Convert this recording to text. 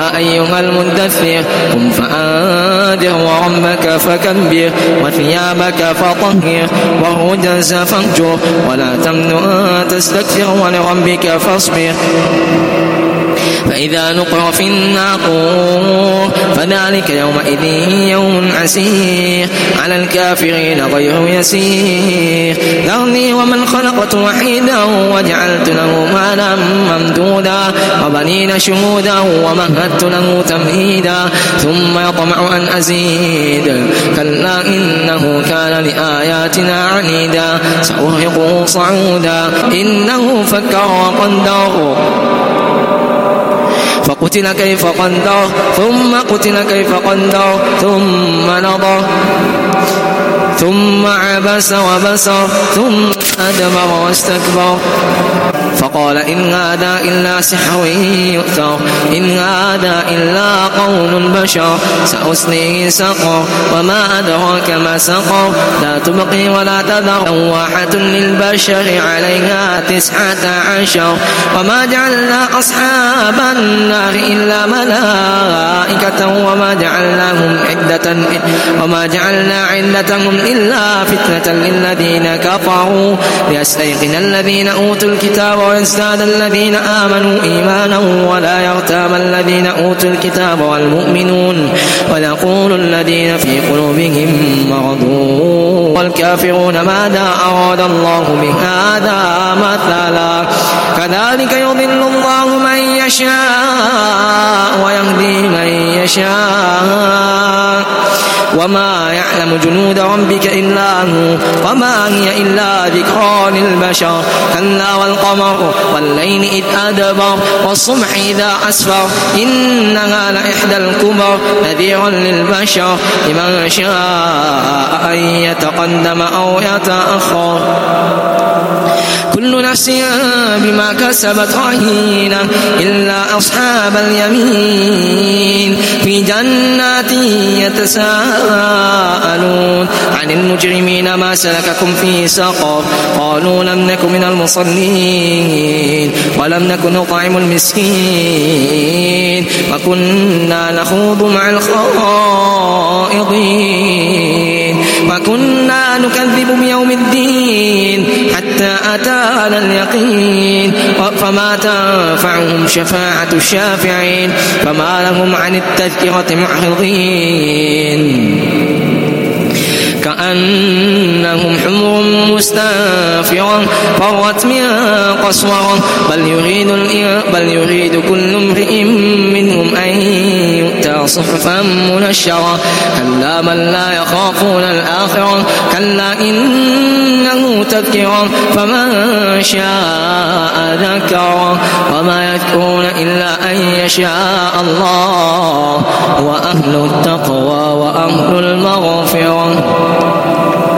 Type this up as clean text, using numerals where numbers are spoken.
يا أيها المدثر قم فأنذر وربك فكبر وثيابك فطهر والرجز فاهجر ولا تمنن تستكثر ولربك فاصبر فإذا نقر في الناقور فذلك يومئذ يوم عسير على الكافرين غير يسير ذرني ومن خلقت وحيدا وجعلت له مالا ممدودا وبنين شهودا ومهدت له تمهيدا ثم يطمع أن أزيد كلا إنه كان لآياتنا عنيدا سأرهقه صعودا إنه فكر وقدر فقتل كيف قدر ثم قتل كيف قدر ثم نظر ثم عبس وبسر ثم أدبر واستكبر فقال إن هذا إلا سحر يؤثر إن هذا إلا قول البشر سأصليه سقر وما أدراك ما سقر لا تبقي ولا تذر لواحة للبشر عليها 19 وما جعلنا أصحاب النار إلا ملائكة وما جعلنا عدتهم إلا فتنة للذين كفروا ليستيقن الذين أوتوا الكتاب ويزداد الذين آمنوا إيمانا ولا يرتاب الذين أوتوا الكتاب والمؤمنون ويقول الذين في قلوبهم مرض والكافرون ماذا أراد الله بهذا مثلا كذلك يضل الله من يشاء ويهدي من يشاء وما يعلم جنود ربك إلا هو وما هي إلا ذكرى للبشر كلا والقمر والليل إذ أدبر والصبح إذا أسفر إنها لإحدى الكبر نذيرا للبشر لمن شاء أن يتقدم أو يتأخر كل نفس بما كسبت رهينة إلا أصحاب اليمين في جنات يتساءلون عن المجرمين ما سلككم في سقر قالوا لم نك من المصلين ولم نك نطعم المسكين وكنا نخوض مع الخائضين وكنا نكذب بيوم الدين حتى أتانا اليقين فما تنفعهم شفاعة الشافعين فما لهم عن التذكرة معرضين كأنهم حمر مستنفرة فرت من قسورة بل يريد كل امرئ منهم أن يؤتى صحفا منشرة كلا بل لا يخافون الآخرة كلا إنه تذكرة فمن شاء ذكره وما يذكرون إلا أن يشاء الله وأهل التقوى وأهل المغفرة